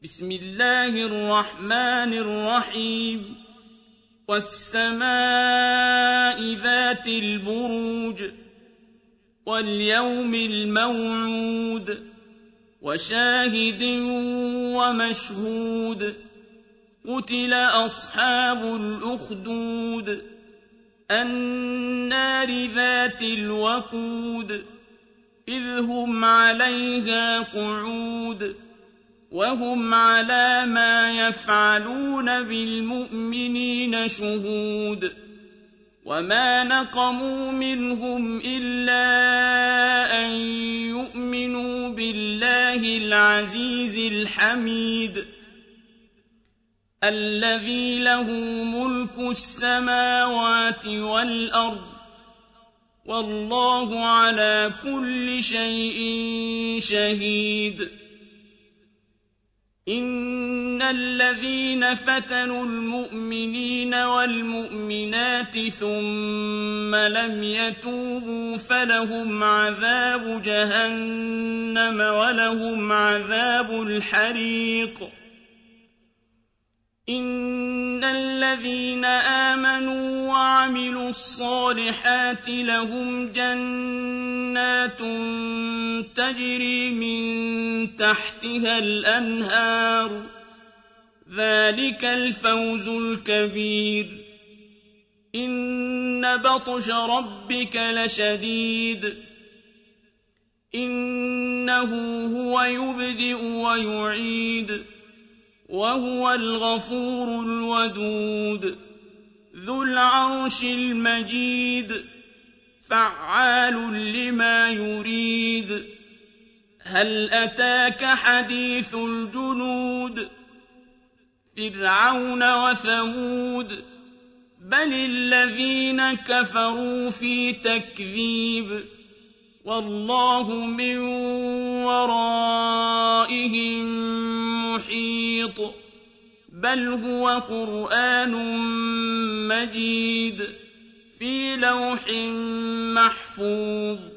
بسم الله الرحمن الرحيم والسماء ذات البروج واليوم الموعود وشاهد ومشهود قتل أصحاب الأخدود النار ذات الوقود إذ هم عليها قعود وهم على ما يفعلون بالمؤمنين شهود وما نقموا منهم إلا أن يؤمنوا بالله العزيز الحميد الذي له ملك السماوات والأرض والله على كل شيء شهيد إن الذين فتنوا المؤمنين والمؤمنات ثم لم يتوبوا فلهم عذاب جهنم ولهم عذاب الحريق إن الذين آمنوا وعملوا الصالحات لهم جنات تجري من تحتها الأنهار ذلك الفوز الكبير إن بطش ربك لشديد إنه هو يبدئ ويعيد وهو الغفور الودود ذو العرش المجيد فعال لما يريد هل أتاك حديث الجنود فرعون وثمود بل الذين كفروا في تكذيب والله من ورائهم محيط بل هو قرآن مجيد في لوح محفوظ